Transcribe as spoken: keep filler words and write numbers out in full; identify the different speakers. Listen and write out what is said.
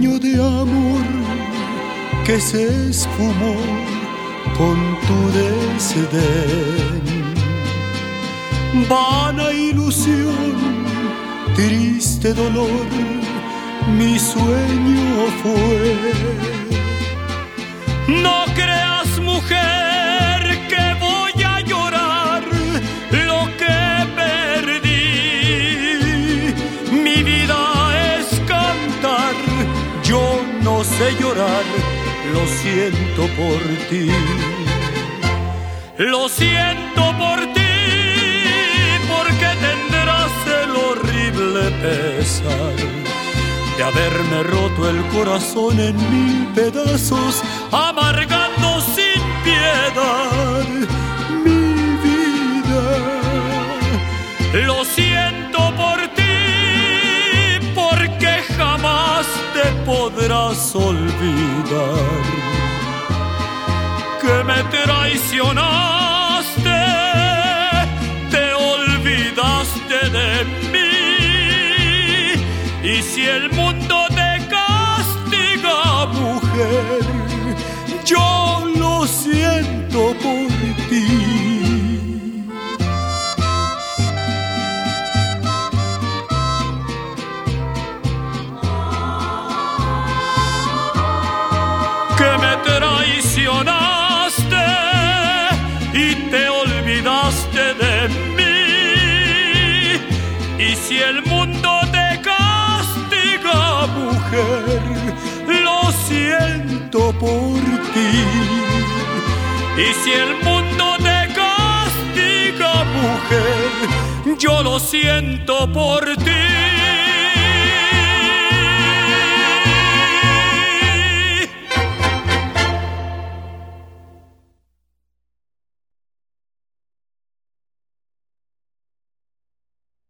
Speaker 1: sueño de amor que se esfumó con tu desdén. Vana ilusión, triste dolor, mi sueño fue. No creas, mujer, que voy a llorar lo que perdí. Mi vida es cantar, yo no sé llorar, lo siento por ti. Lo siento por ti, porque tendrás el horrible pesar de haberme roto el corazón en mil pedazos, amargando sin piedad mi vida. Lo siento por ti, porque jamás te podrás olvidar que me traicionaste, te olvidaste de mí. Y si el mundo te castiga, mujer, yo lo siento por ti. Que me traicionaste y te olvidaste de mí. Y si el mundo te castiga, mujer, lo siento por ti. Y si el mundo te castiga, mujer, yo lo siento por ti.